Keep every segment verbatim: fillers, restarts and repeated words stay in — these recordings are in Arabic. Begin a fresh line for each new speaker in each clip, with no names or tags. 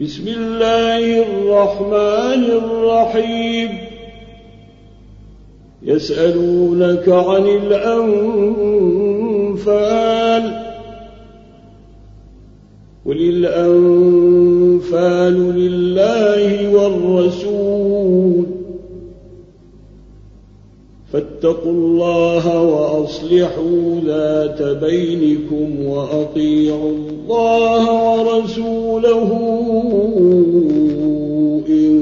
بسم الله الرحمن الرحيم يسألونك عن الأنفال قل الأنفال لله والرسول فاتقوا الله وأصلحوا ذات بينكم وأطيعوا الله ورسوله إن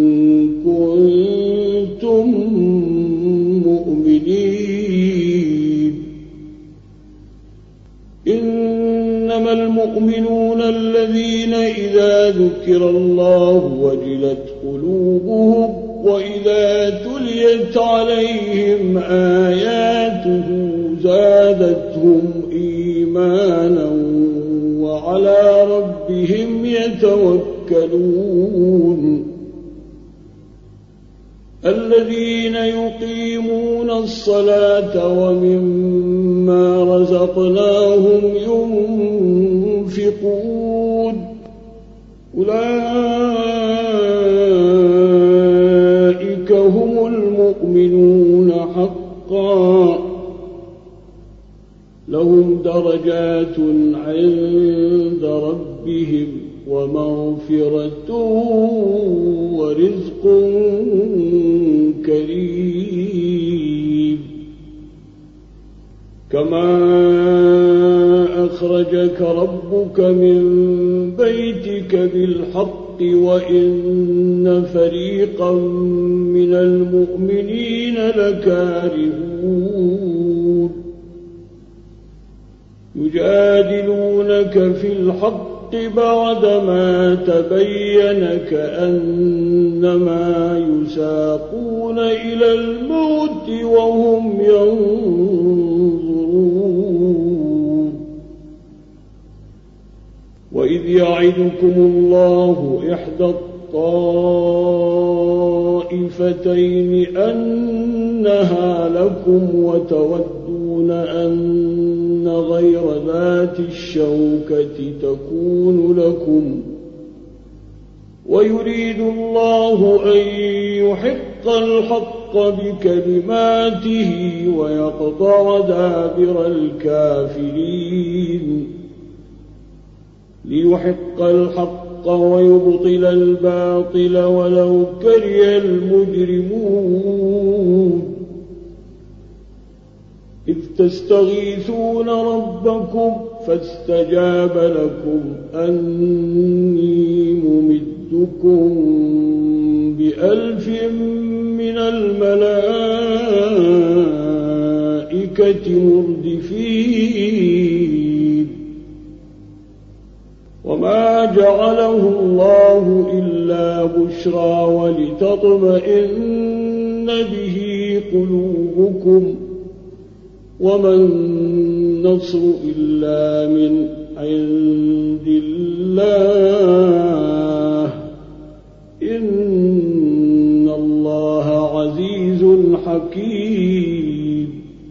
كنتم مؤمنين إنما المؤمنون الذين إذا ذكر الله وجلت قلوبهم وإذا تليت عليهم آياته زادتهم إيمانا وعلى ربهم يتوكلون الذين يقيمون الصلاة ومما رزقناهم ينفقون أولئك هم المؤمنون حقا لهم درجات عند ربهم ومغفرة ورزق كريم كما أخرجك ربك من بيتك بالحق وإن فريقا من المؤمنين لكارهون يجادلونك في الحق بعدما تبين كأنما يساقون إلى الموت وهم ينظرون وإذ يعدكم الله إحدى الطائفتين أنها لكم وتودون أن غير ذات الشوكة تكون لكم ويريد الله أن يحق الحق بكلماته ويقطع دابر الكافرين ليحق الحق ويبطل الباطل ولو كره المجرمون إذ تستغيثون ربكم فاستجاب لكم أني ممدكم بألف من الملائكة مردفين وما جعله الله إلا بشرى ولتطمئن به قلوبكم وما النصر إلا من عند الله إن الله عزيز حكيم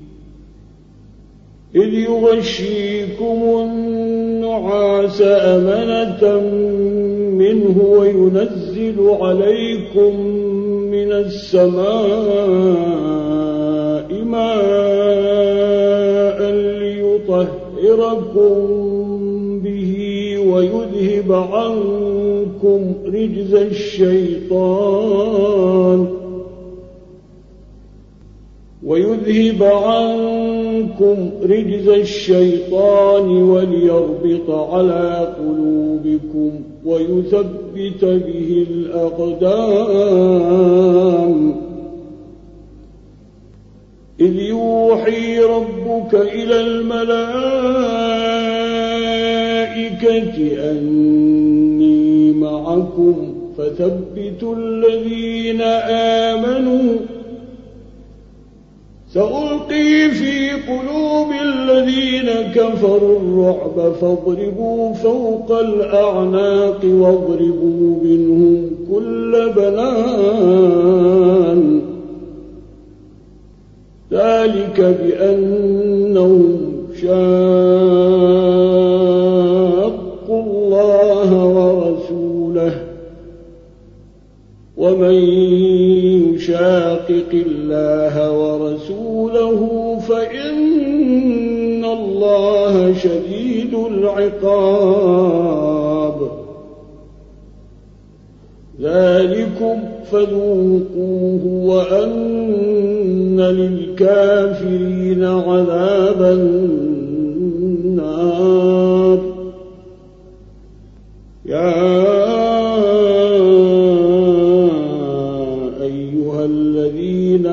إذ يغشيكم النعاس أمنة منه وينزل عليكم من السماء ماء ليطهركم به ويذهب عنكم رجز الشيطان ويذهب عنكم رجز الشيطان وليربط على قلوبكم ويثبت به الأقدام إذ يوحي ربك إلى الملائكة أني معكم فثبتوا الذين آمنوا سألقي في قلوب الذين كفروا الرعب فاضربوا فوق الأعناق واضربوا منهم كل بنان ذلك بأنهم شاقوا الله ورسوله ومن يشاقق الله ورسوله فإن الله شديد العقاب ذلكم فذوقوه وأن للكافرين عذاب النار يا أيها الذين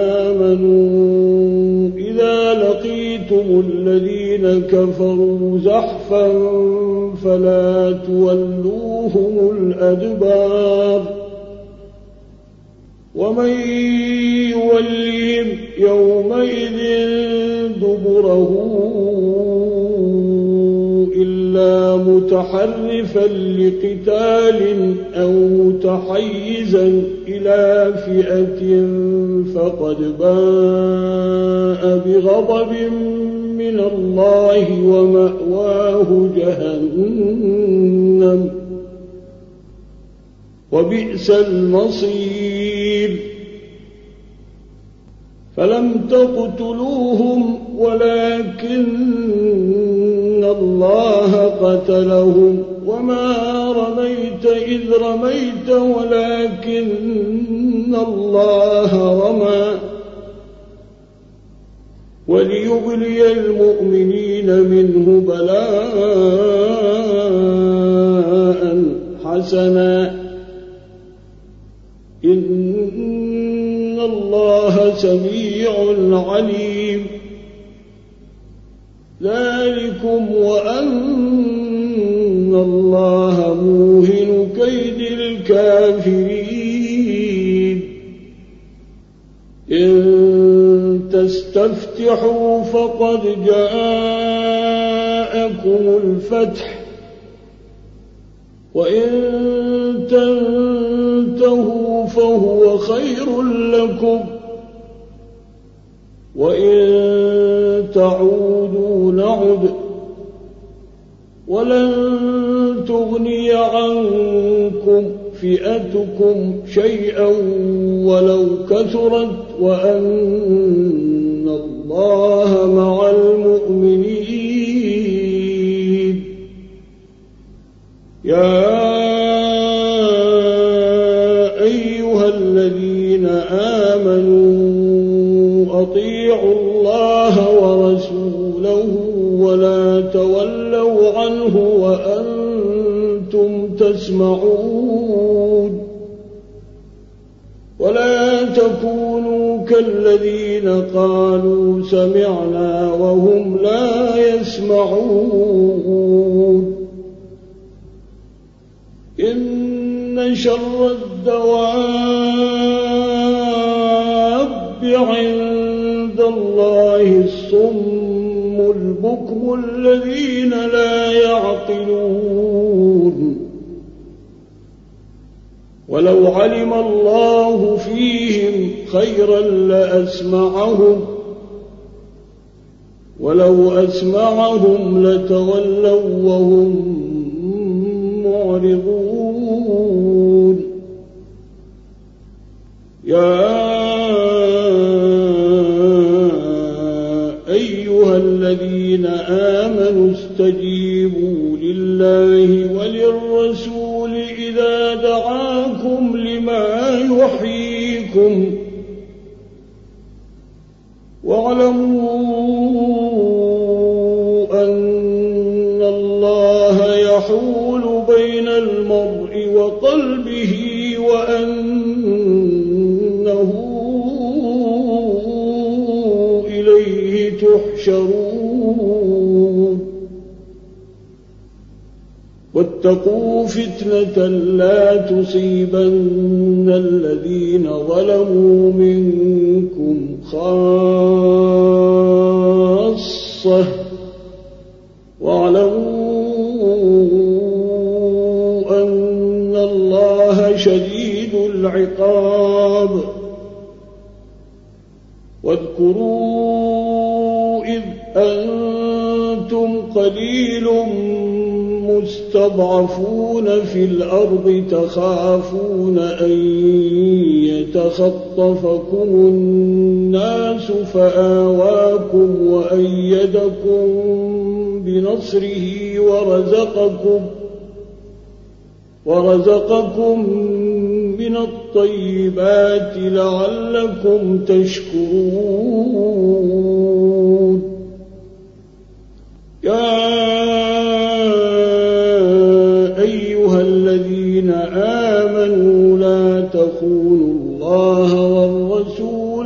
آمنوا إذا لقيتم الذين كفروا زحفا فلا تولوهم الأدبار ومن يولهم يومئذ دبره إلا متحرفا لقتال أو متحيزا إلى فئة فقد باء بغضب من الله ومأواه جهنم وبئس المصير فلم تقتلوهم ولكن الله قتلهم وما رميت إذ رميت ولكن الله رمى وليبلي المؤمنين منه بلاء حسنا إن الله سميع عليم ذلكم وأن الله موهن كيد الكافرين إن تستفتحوا فقد جاءكم الفتح وإن تنتهوا فهو خير لكم وإن تعودوا نعد ولن تغني عنكم فئتكم شيئا ولو كثرت وأن الله مع المؤمنين يا أيها الذين آمنوا أطيعوا الله ورسوله ولا تولوا عنه وأنتم تسمعون ولا تكونوا كالذين قالوا سمعنا وهم لا يسمعون إن شر الدواب عند الله الصم البكم الذين لا يعقلون ولو علم الله فيهم خيرا لأسمعهم ولو أسمعهم لتولوا وهم معرضون يا أيها الذين آمنوا استجيبوا لله وللرسول إذا دعاكم لما يحييكم واعلموا أن الله يحول بين المرء وقلبه وأنه إليه تحشرون واتقوا فتنة لا تصيبن الذين ظلموا منكم خاصة واعلموا أن الله شديد العقاب واذكروا إذ أنتم قليل مستضعفون المستضعفون في الأرض تخافون أن يتخطفكم الناس فآواكم وأيدكم بنصره ورزقكم ورزقكم من الطيبات لعلكم تشكرون يا أيها الذين آمنوا لا تخونوا الله والرسول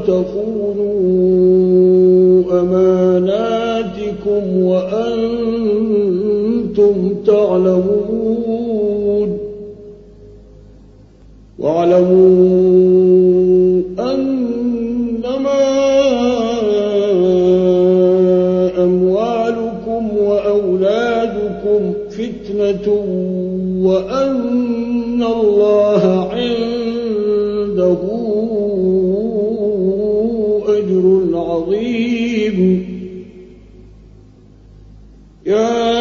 وتخونوا أماناتكم وأنتم تعلمون واعلموا أنما أموالكم وأولادكم فتنة وأن الله عنده أجر عظيم يا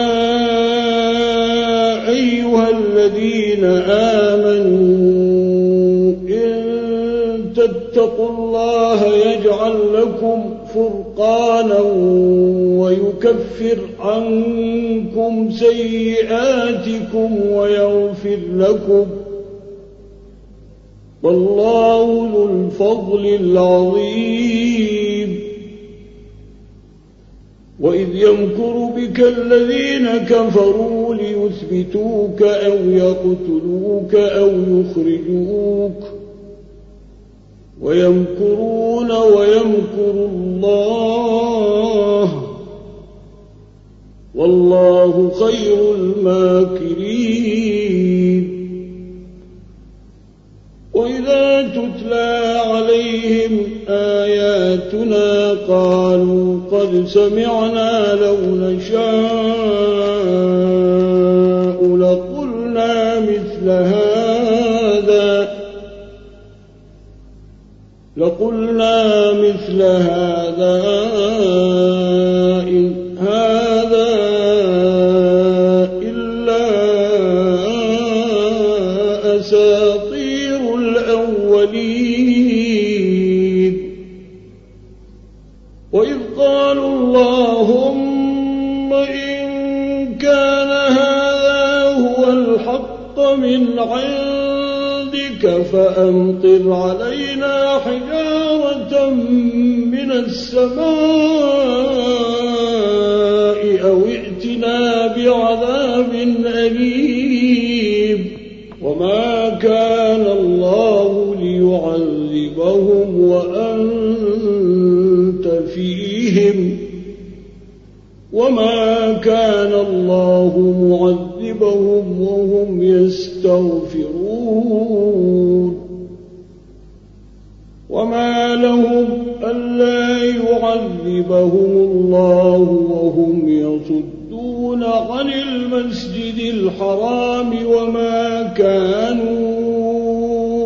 أيها الذين آمنوا اتقوا الله يجعل لكم فرقانا ويكفر عنكم سيئاتكم ويغفر لكم والله ذو الفضل العظيم وإذ يمكر بك الذين كفروا ليثبتوك أو يقتلوك أو يخرجوك ويمكرون ويمكر الله والله خير الماكرين وإذا تتلى عليهم آياتنا قالوا قد سمعنا لو نشاء لقلنا مثل هذا لقلنا مثل هذا إن هذا إلا أساطير الأولين وإذ قالوا اللهم إن كان هذا هو الحق من عندك فأمطر علينا حجارة من السماء أو ائتنا بعذاب أليم وما كان الله ليعذبهم وأنت فيهم وما كان الله معذبهم وهم يستغفرون وما لهم ألا يعذبهم الله وهم يصدون عن المسجد الحرام وما كانوا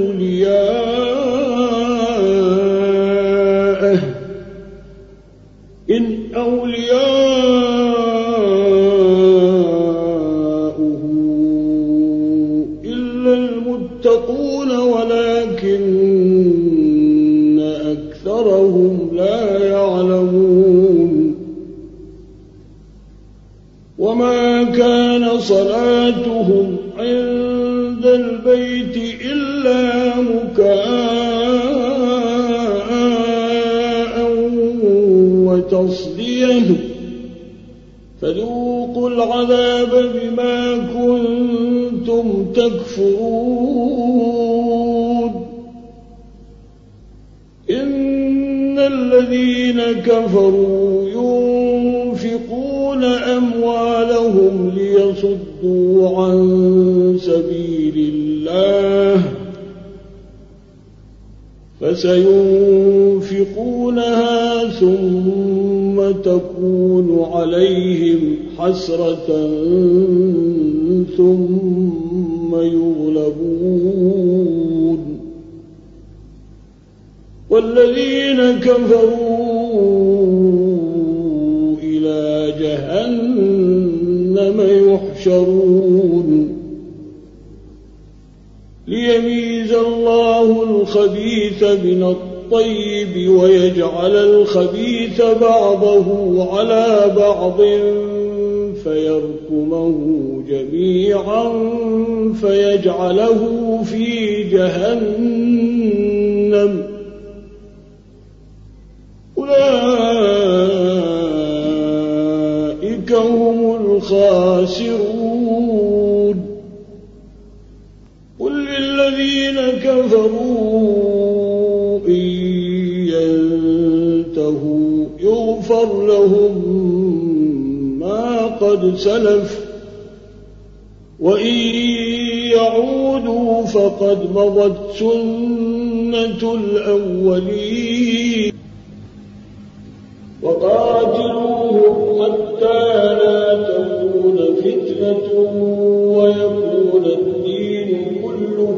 أولياءه إن أولياؤه إلا المتقون ولكن أكثرهم لا يعلمون وما كان صلاتهم عند البيت إلا مكاء وتصديه فذوقوا العذاب بما كنتم تكفرون إن الذين كفروا ينفقون أموالهم ليصدوا عن سبيل الله فسينفقونها ثم تكون عليهم حسرة ثم يغلبون والذين كفروا إلى جهنم يحشرون يحشرون ليميز الله الخبيث من الطيب ويجعل الخبيث بعضه على بعض فيركمه جميعا فيجعله في جهنم أولئك هم الخاسرون قل للذين كفروا إن ينتهوا يغفر لهم ما قد سلف وإن يعودوا فقد مضت سنة الأولين وقاتلوهم حتى لا تكون فتنة ويكون الدين كله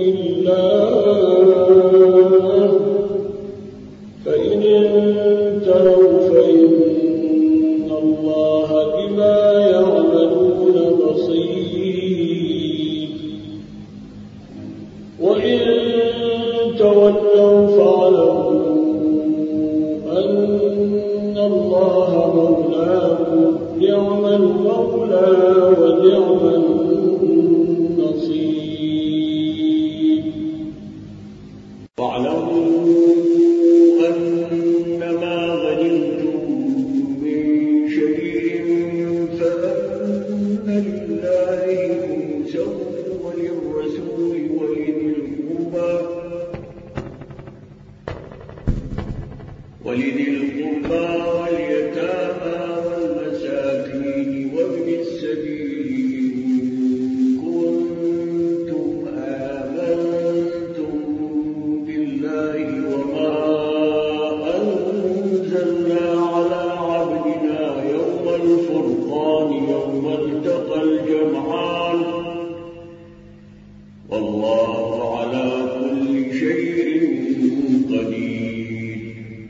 لله فإن انتهوا فإن الله بما يعملون بصير وإن تولوا فاعلموا أن الله مولاكم نعم المولى ونعم النصير واعلموا أنما غنمتم من شيء فأن لله خمسه وللرسول ولذي القربى ولذي القربى واليتامى والمساكين وابن السبيل إن كنتم آمنتم بالله وما أنزلنا على عبدنا يوم الفرقان يوم التقى الجمعان والله على كل شيء قدير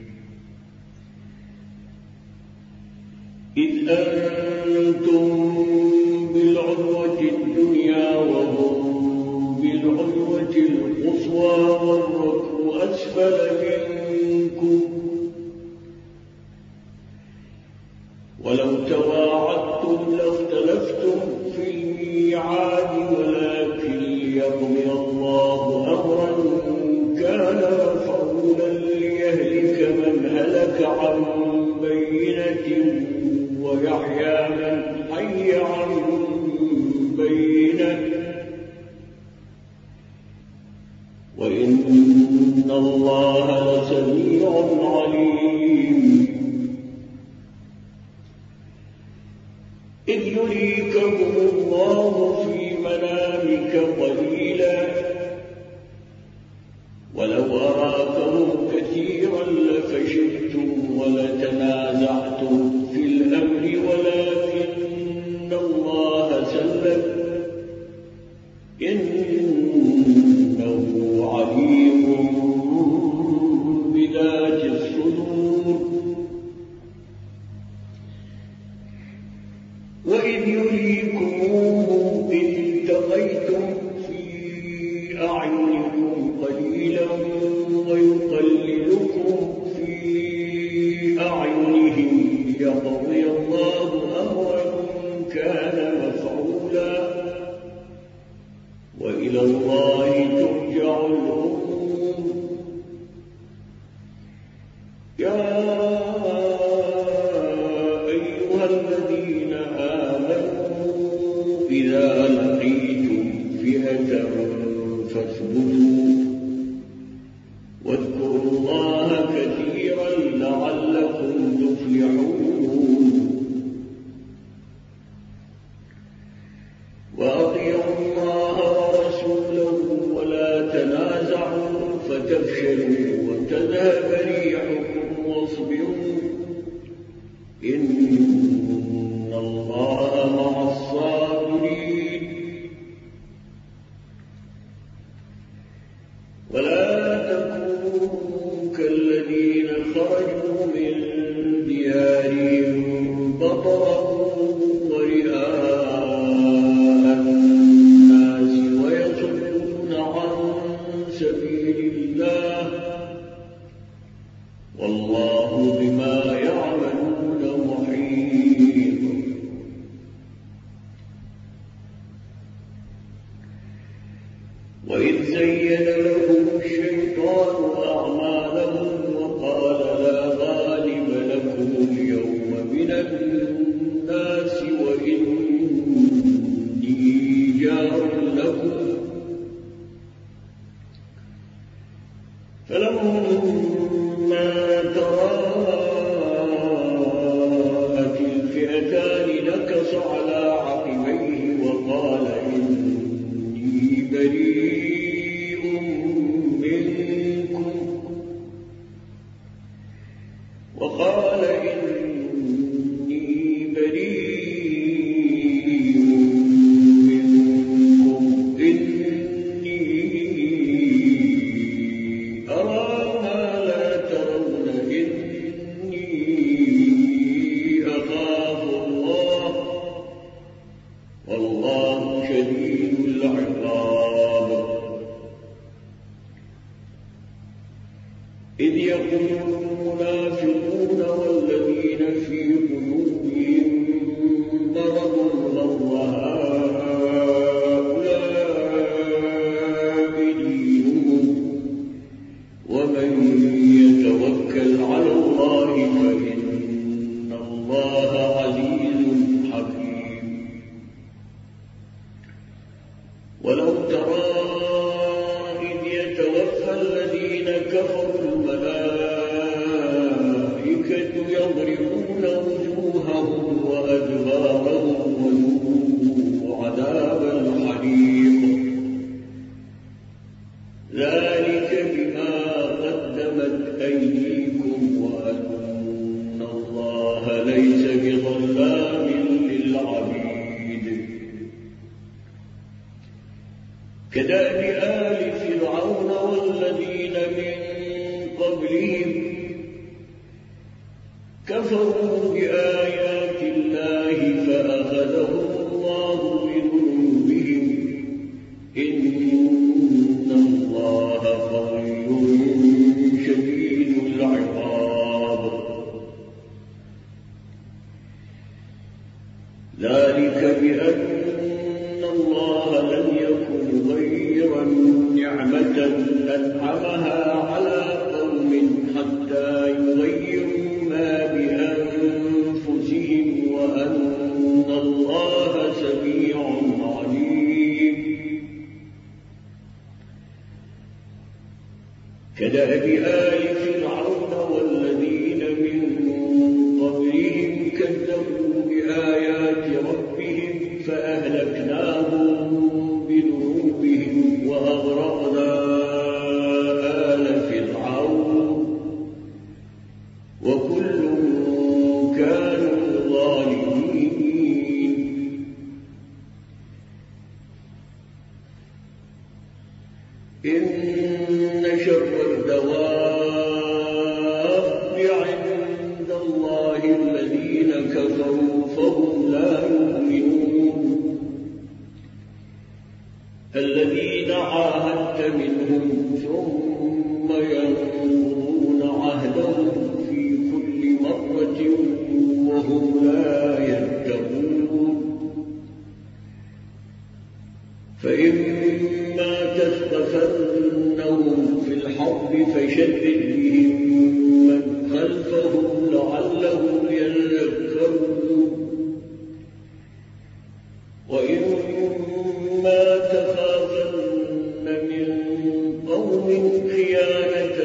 إذ أنتم بالعدوة الدنيا وهم بالعدوة القصوى والركب أسفل منكم ولو تواعدتم لاختلفتم في الميعاد ولكن ليقضي الله أمرا كان مفعولا ليهلك من هلك عن بينة ويحيى من حي عن بينة وإن الله لسميع عليم إذ يريكهم الله في منامك قليلا ولو أراكهم كثيرا لفشلتم ولتنازعتم في الأمر ولكن الله سلم إنه عليم بذات الصدور وإذ يريكموه إذ التقيتم في أعينكم قليلا ويقللكم في أعينهم ليقضي الله أمرا كان مفعولا وإلى الله ترجع الأمور يا أيها الذين آمنوا إذا لقيتم فئة فاثبتوا واذكروا الله كثيرا لعلكم تفلحون وأطيعوا الله ورسوله ولا تنازعوا فتفشلوا وتذهب ريحكم واصبروا إن الله مع الصابرين ولا تكونوا كالذين خرجوا من ديارهم بطرا ورئاء وإذ زين لهم الشيطان أعمالهم وقال لا غالب لكم اليوم من الناس وإني جار لكم فلما تراءت الفئتان نكص على عقبيه وقال إني بريء منكم وقال إني بريء منكم إني أرى ما لا ترون إني أخاف الله والله شديد العقاب إذ يقول المنافقون والذين في قلوبهم مرض غر هؤلاء دينهم ومن يتوكل على الله فإن الله عزيز حكيم ولو ترى إذ يتوفى الذين كفروا الملائكة يضربون وجوههم وأدبارهم وذوقوا عذاب الحريق ذلك بما قدمت أيديكم وأن الله ليس بظلام للعبيد كدأب آل فرعون والذين من قبلهم كفروا بآيات الله فأخذهم الله بذنوبهم إن الله قوي شديد العقاب ذلك بأن الله لم يكن غير نعمة أنعمها على قوم حتى يغيروا ما بأنفسهم وأن الله سميع عليم كدأب آل فرعون والذين من قبلهم كذبوا بآيات ربهم فأهلكناهم بذنوبهم وأغرقنا آل فرعون وكل كانوا ظالمين إن شر الدواب عند الله الذين كفروا فهم لا يؤمنون الذين عاهدت منهم ثم ينقضون عهدهم في كل مرة وهم لا يتقون فإما تثقفنهم في الحرب فشدد بهم من خلفهم لعلهم يذكرون وإما تخافن من قوم خيانة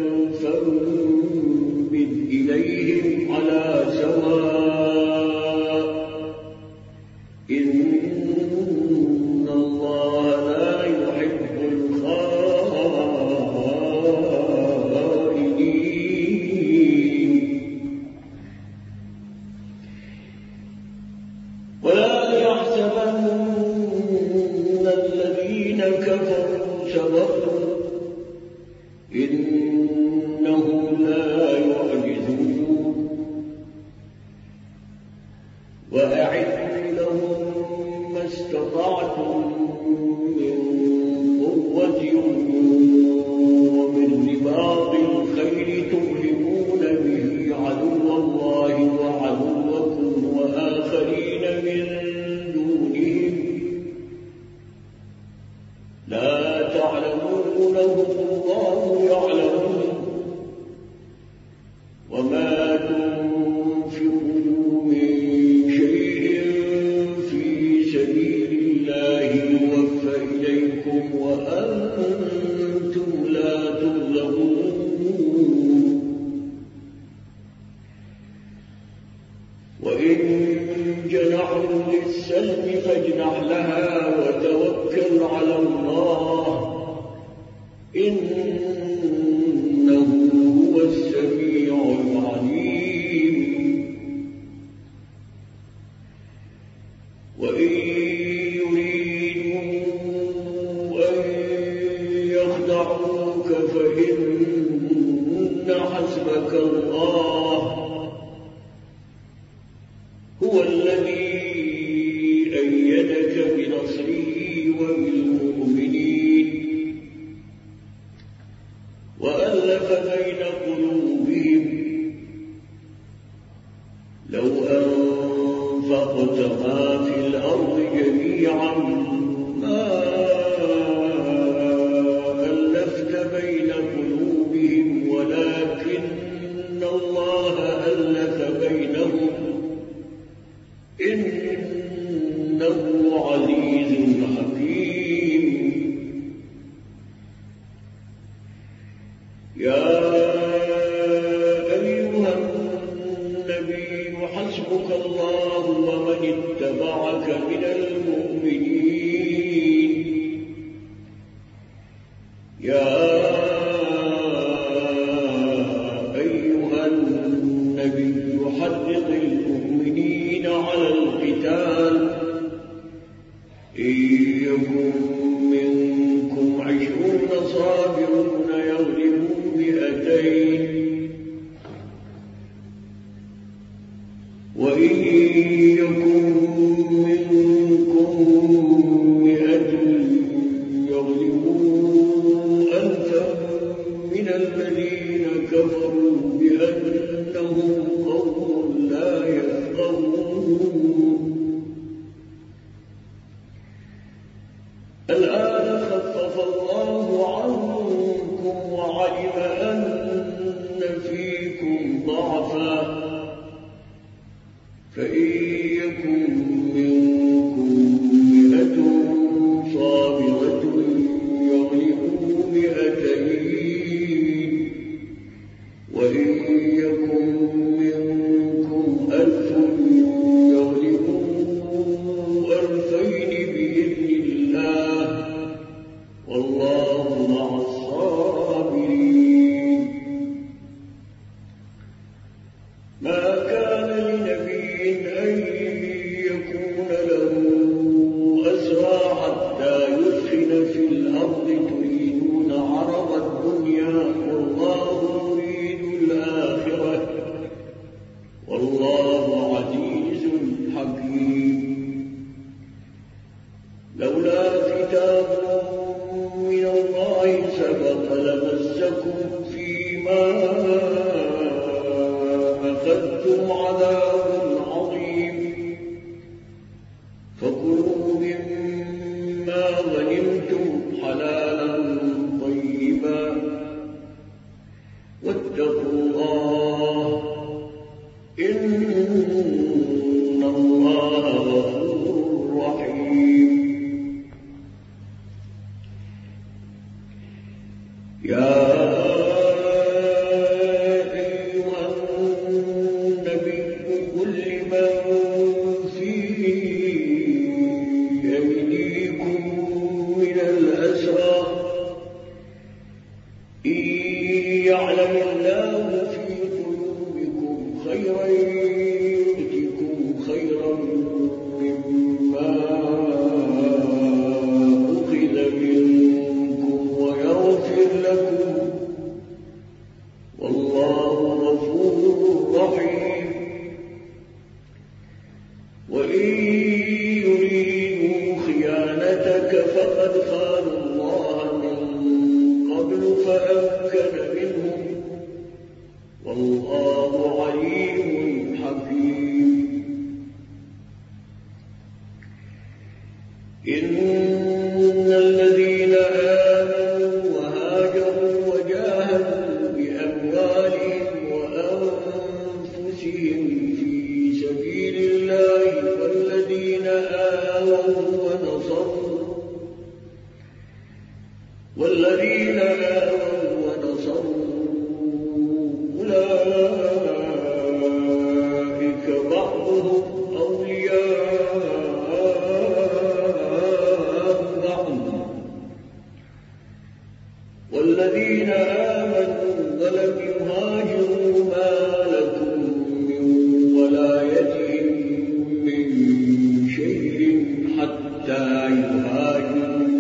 فانبذ إليهم على سواء إن الله لا يحب الخائنين ولا يحسبن الذين كفروا سبقوا إنهم لا يعجزون وأعدوا لهم ما استطعتم من قوة ومن رباط الخيل ترهبون به عدو الله وعدوكم وآخرين من دونهم لا يعلمونه الله يعلمه وما تنفقوا من شيء في سبيل الله يوفى إليكم وأنتم لا تظلمون وإن جنحوا للسلم فاجنح لها وتوكل على الله إنه هو السميع العليم وإن يريدوا أن يخدعوك فإن حسبك الله هو الذي أيدك بنصره وبالمؤمنين وألف بين قلوبهم لو أنفقت ما في الأرض جميعا ما ألفت بين قلوبهم ولكن الله ألف بينهم إنه عزيز حكيم يا أيها النبي حسبك الله ومن اتبعك من المؤمنين يا أيها النبي حرض المؤمنين على القتال إن يكن منكم عشرون صابرون يغلبوا مئتين وإن يكن منكم مئة يغلبوا ألفا من الذين كفروا بأنهم قوم لا يفقهون الآن خفف الله عنكم وعلم أن فيكم ضعفا فإن يكن منكم مئة صابرة يغلبوا مئتين وإن يكن منكم ألف يغلبوا ألفين بإذن الله والله مع الصابرين ما كان لنبي أن يكون له أسرى حتى يثخن في الأرض تريدون عرض الدنيا والله يريد الآخرة والله عزيز حكيم لولا كتاب من الله سبق لمسكم فيما أخذتم عذاب عظيم فكلوا مما غنمتم حلالا طيبا واتقوا الله إن الله غفور رحيم يا أيها النبي قل لمن في أيديكم من الأسرى إن يعلم الله في قلوبكم خيرا يؤتكم خيرا مما أخذ منكم ويغفر لكم والله غفور رحيم وإن يريدوا خيانتك فقد خانوا الله من قبل فأمكن منهم والله عليم حكيم إن الذين آمنوا والذين آمنوا ونصروا أولئك بعضهم أولياء بعض والذين آمنوا ولم يهاجروا ما لكم من ولايتهم من شيء حتى يهاجروا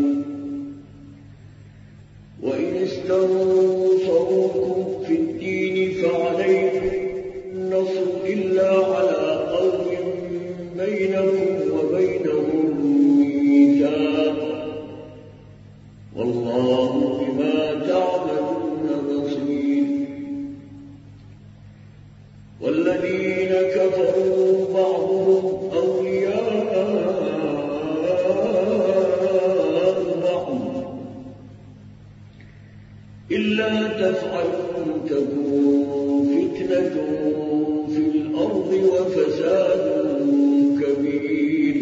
وإن استنصروكم في الدين فعليكم النصر إلا على قوم بينكم وبينهم ميثاق والله بما تعملون بصير والذين كفروا بعضهم أولياء بعض إلا تفعلوا تكون فتنة في الأرض وفساد كبير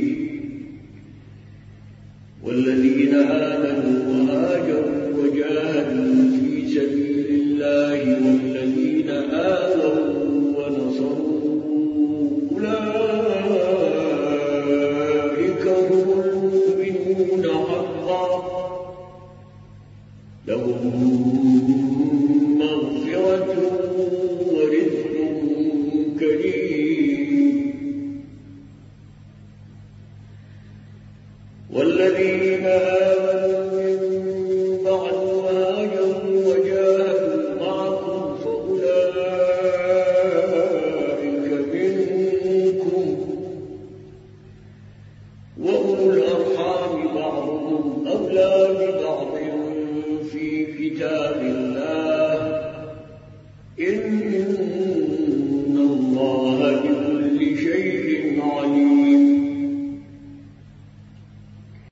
والذين آمنوا وهاجروا وجاهدوا في سبيل الله والذين آووا ونصروا أولئك هم المؤمنون حقا لهم مغفرة ورزق كريم والذين آمنوا من بعد وهاجروا وجاهدوا معكم فأولئك منكم وأولو الأرحام بعضهم أولى ببعض في كتاب الله إن الله بكل شيء عليم